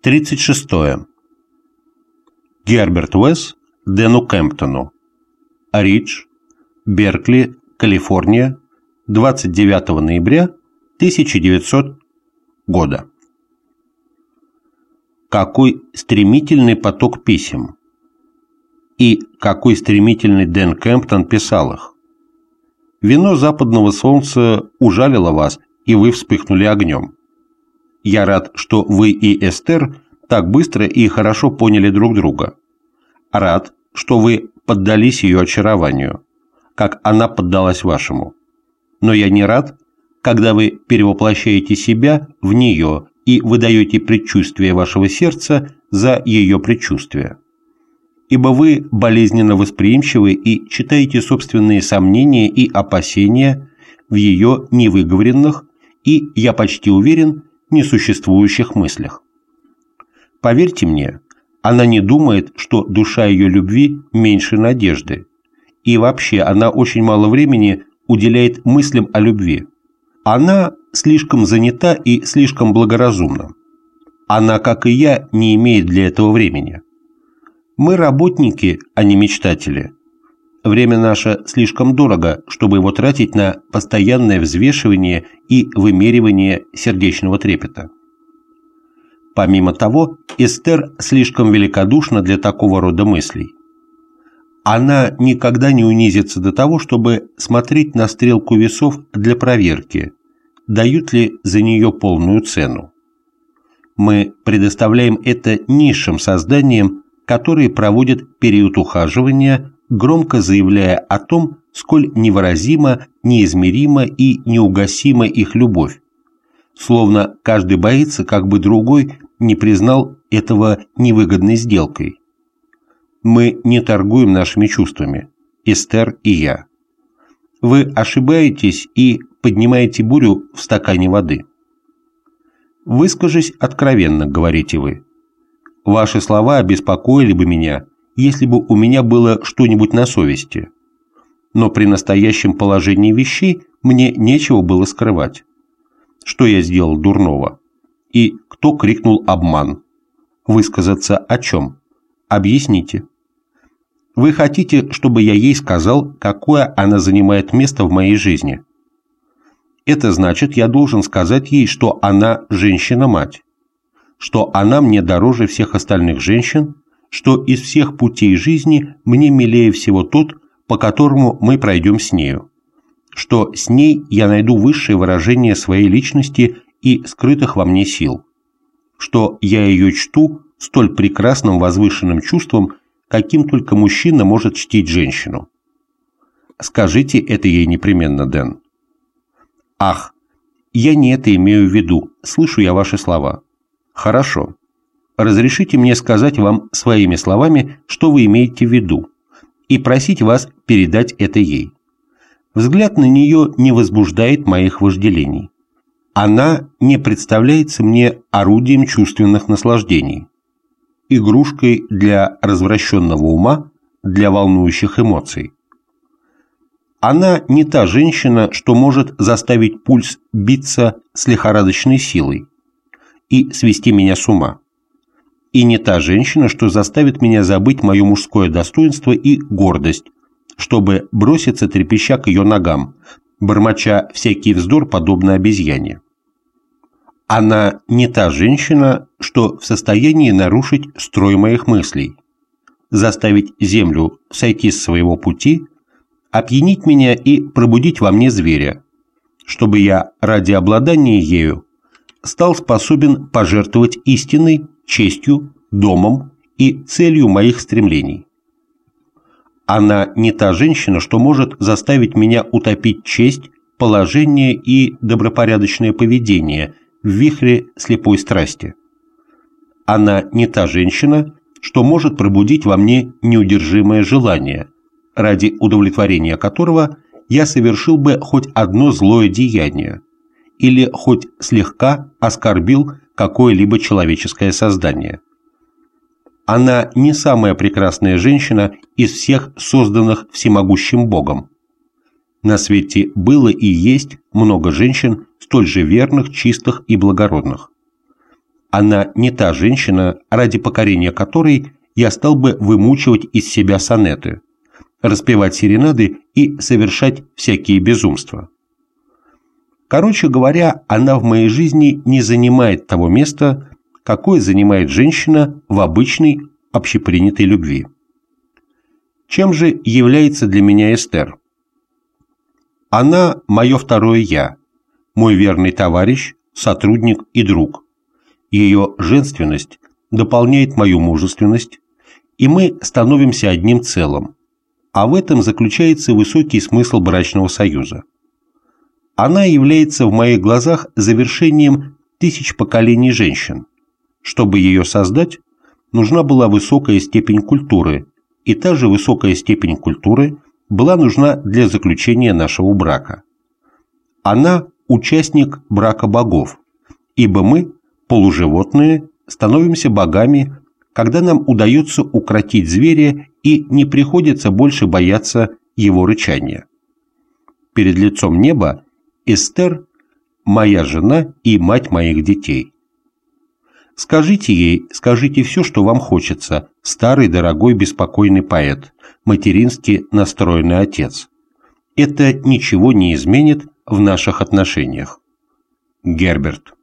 36. Герберт Уэс Дэну Кемптону. Ридж, Беркли, Калифорния, 29 ноября 1900 года. Какой стремительный поток писем! И какой стремительный Дэн Кемптон писал их! Вино западного солнца ужалило вас, и вы вспыхнули огнем. Я рад, что вы и Эстер так быстро и хорошо поняли друг друга. Рад, что вы поддались ее очарованию, как она поддалась вашему. Но я не рад, когда вы перевоплощаете себя в нее и выдаете предчувствие вашего сердца за ее предчувствие. Ибо вы болезненно восприимчивы и читаете собственные сомнения и опасения в ее невыговоренных и, я почти уверен, несуществующих мыслях. Поверьте мне, она не думает, что душа ее любви меньше надежды, и вообще она очень мало времени уделяет мыслям о любви. Она слишком занята и слишком благоразумна. Она, как и я, не имеет для этого времени. Мы работники, а не мечтатели. Время наше слишком дорого, чтобы его тратить на постоянное взвешивание и вымеривание сердечного трепета. Помимо того, Эстер слишком великодушна для такого рода мыслей. Она никогда не унизится до того, чтобы смотреть на стрелку весов для проверки, дают ли за нее полную цену. Мы предоставляем это низшим созданиям, которые проводят период ухаживания, громко заявляя о том, сколь невыразима, неизмерима и неугасима их любовь, словно каждый боится, как бы другой не признал этого невыгодной сделкой. Мы не торгуем нашими чувствами, Эстер и я. Вы ошибаетесь и поднимаете бурю в стакане воды. «Выскажись откровенно», — говорите вы. Ваши слова обеспокоили бы меня, если бы у меня было что-нибудь на совести. Но при настоящем положении вещей мне нечего было скрывать. Что я сделал дурного? И кто крикнул обман? Высказаться о чем? Объясните. Вы хотите, чтобы я ей сказал, какое она занимает место в моей жизни? Это значит, я должен сказать ей, что она женщина-мать, что она мне дороже всех остальных женщин, что из всех путей жизни мне милее всего тот, по которому мы пройдем с нею, что с ней я найду высшее выражение своей личности и скрытых во мне сил, что я ее чту столь прекрасным возвышенным чувством, каким только мужчина может чтить женщину. Скажите это ей непременно, Дэн. Ах, я не это имею в виду, слышу я ваши слова. Хорошо. Разрешите мне сказать вам своими словами, что вы имеете в виду, и просить вас передать это ей. Взгляд на нее не возбуждает моих вожделений. Она не представляется мне орудием чувственных наслаждений, игрушкой для развращенного ума, для волнующих эмоций. Она не та женщина, что может заставить пульс биться с лихорадочной силой и свести меня с ума. И не та женщина, что заставит меня забыть мое мужское достоинство и гордость, чтобы броситься трепеща к ее ногам, бормоча всякий вздор, подобно обезьяне. Она не та женщина, что в состоянии нарушить строй моих мыслей, заставить землю сойти с своего пути, опьянить меня и пробудить во мне зверя, чтобы я ради обладания ею стал способен пожертвовать истиной, честью, домом и целью моих стремлений. Она не та женщина, что может заставить меня утопить честь, положение и добропорядочное поведение в вихре слепой страсти. Она не та женщина, что может пробудить во мне неудержимое желание, ради удовлетворения которого я совершил бы хоть одно злое деяние или хоть слегка оскорбил какое-либо человеческое создание. Она не самая прекрасная женщина из всех созданных всемогущим Богом. На свете было и есть много женщин, столь же верных, чистых и благородных. Она не та женщина, ради покорения которой я стал бы вымучивать из себя сонеты, распевать серенады и совершать всякие безумства. Короче говоря, она в моей жизни не занимает того места, какое занимает женщина в обычной общепринятой любви. Чем же является для меня Эстер? Она – мое второе «я», мой верный товарищ, сотрудник и друг. Ее женственность дополняет мою мужественность, и мы становимся одним целым, а в этом заключается высокий смысл брачного союза. Она является в моих глазах завершением тысяч поколений женщин. Чтобы ее создать, нужна была высокая степень культуры, и та же высокая степень культуры была нужна для заключения нашего брака. Она – участник брака богов, ибо мы, полуживотные, становимся богами, когда нам удается укротить зверя и не приходится больше бояться его рычания. Перед лицом неба Эстер – моя жена и мать моих детей. Скажите ей, скажите все, что вам хочется, старый, дорогой, беспокойный поэт, матерински настроенный отец. Это ничего не изменит в наших отношениях. Герберт.